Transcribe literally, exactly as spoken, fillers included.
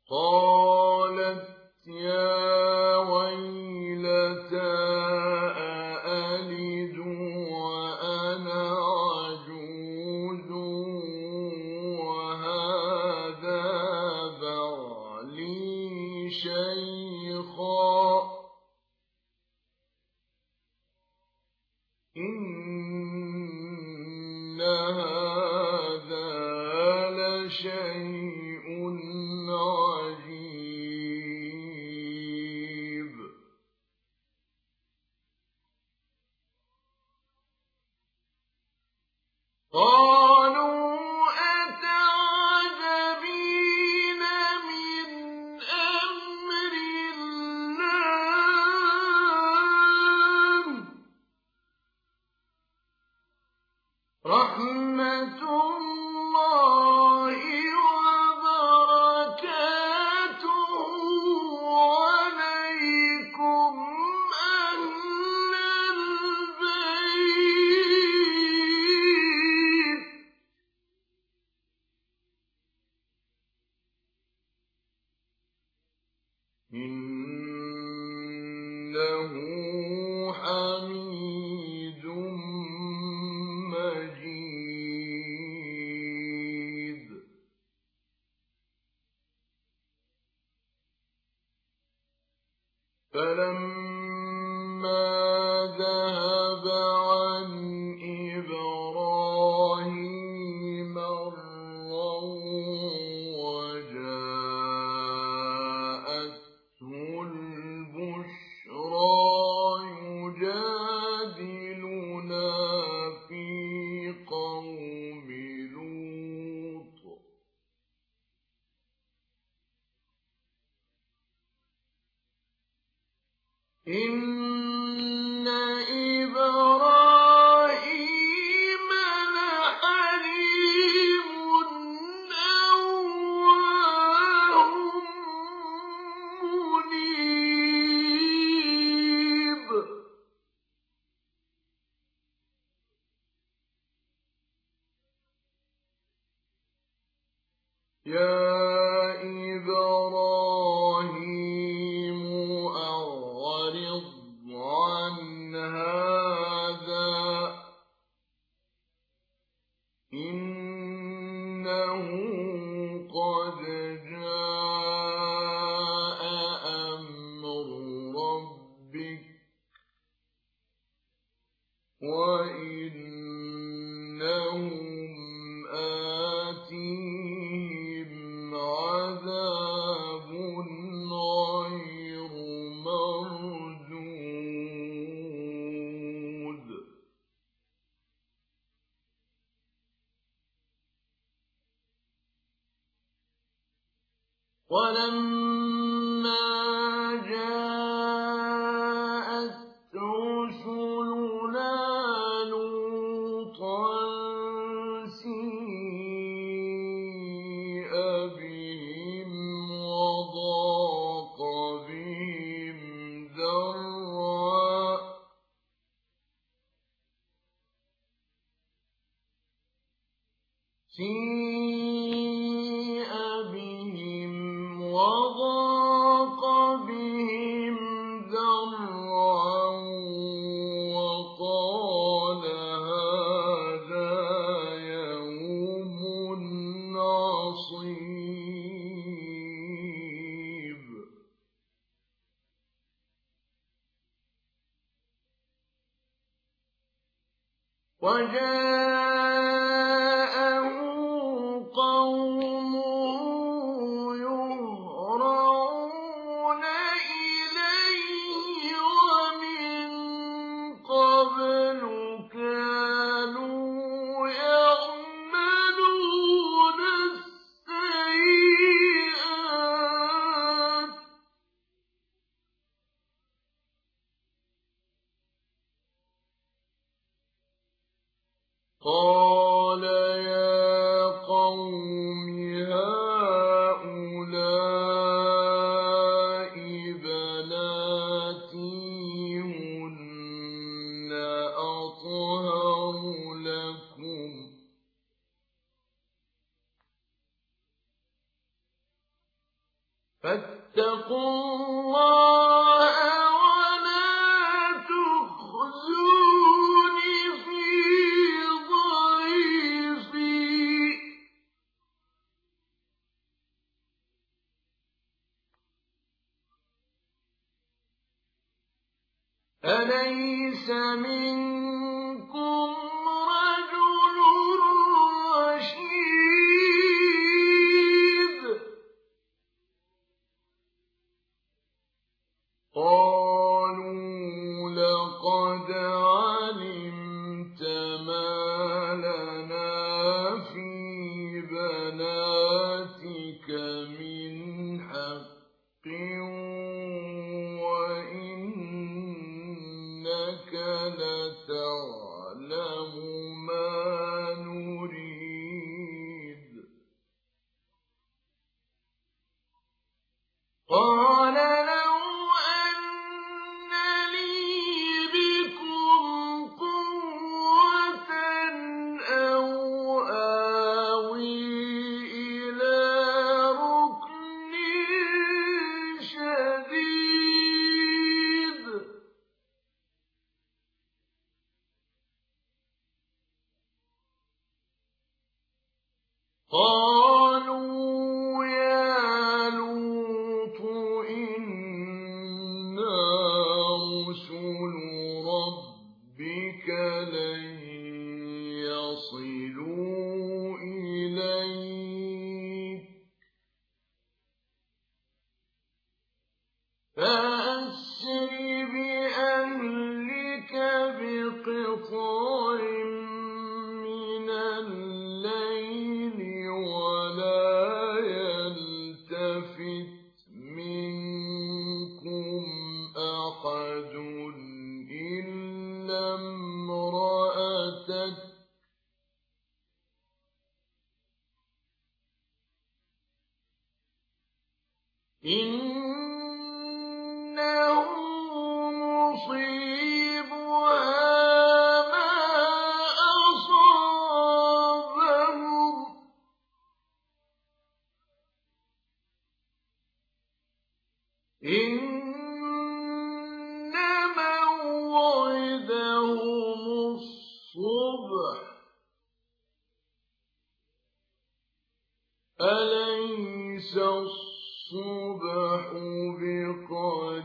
قالت يا ويلتى أألد وأنا عجوز وهذا بعلي شيخا إن هذا لشيء عجيب. قالوا أتعجبين من أمر الله رحمة الله وبركاته عليكم أهل البيت إنه حميد مجيد. فلما ذهب عن إبراهيم الروع وجاءته البشرى يجادلنا في قوم لوط إن إبراهيم لحليم أواه منيب. يا إبراهيم أعرض عن هذا إنه قد جاء أمر ربك وإنهم آتيهم عذاب غير مردود. ولما جاءت رسلنا لوطا سيء بهم وضاق بهم ذرعا سيء بهم وضاق بهم ذرعا وقال هذا يوم عصيب. وجاءه قومه يهرعون إليه ومن قبل كانوا يعملون السيئات قال يا قوم هؤلاء بناتي هن أطهر لكم فاتقوا الله ولا تخزون في ضيفي أليس منكم رجل رشيد قالوا لقد علمت ما لنا في بناتك من حق وإنك لتعلم ما نريد قال لو أن لي بكم قوة أو آوي إلى ركن شديد قالوا يا لوط إنا رسل ربك لن يصلوا إليك فأسر بأهلك بقطع من الليل ولا يلتفت منكم أحد إلا امرأتك إنه مصيبها ما أصابهم إن موعدهم الصبح أليس الصبح بقريب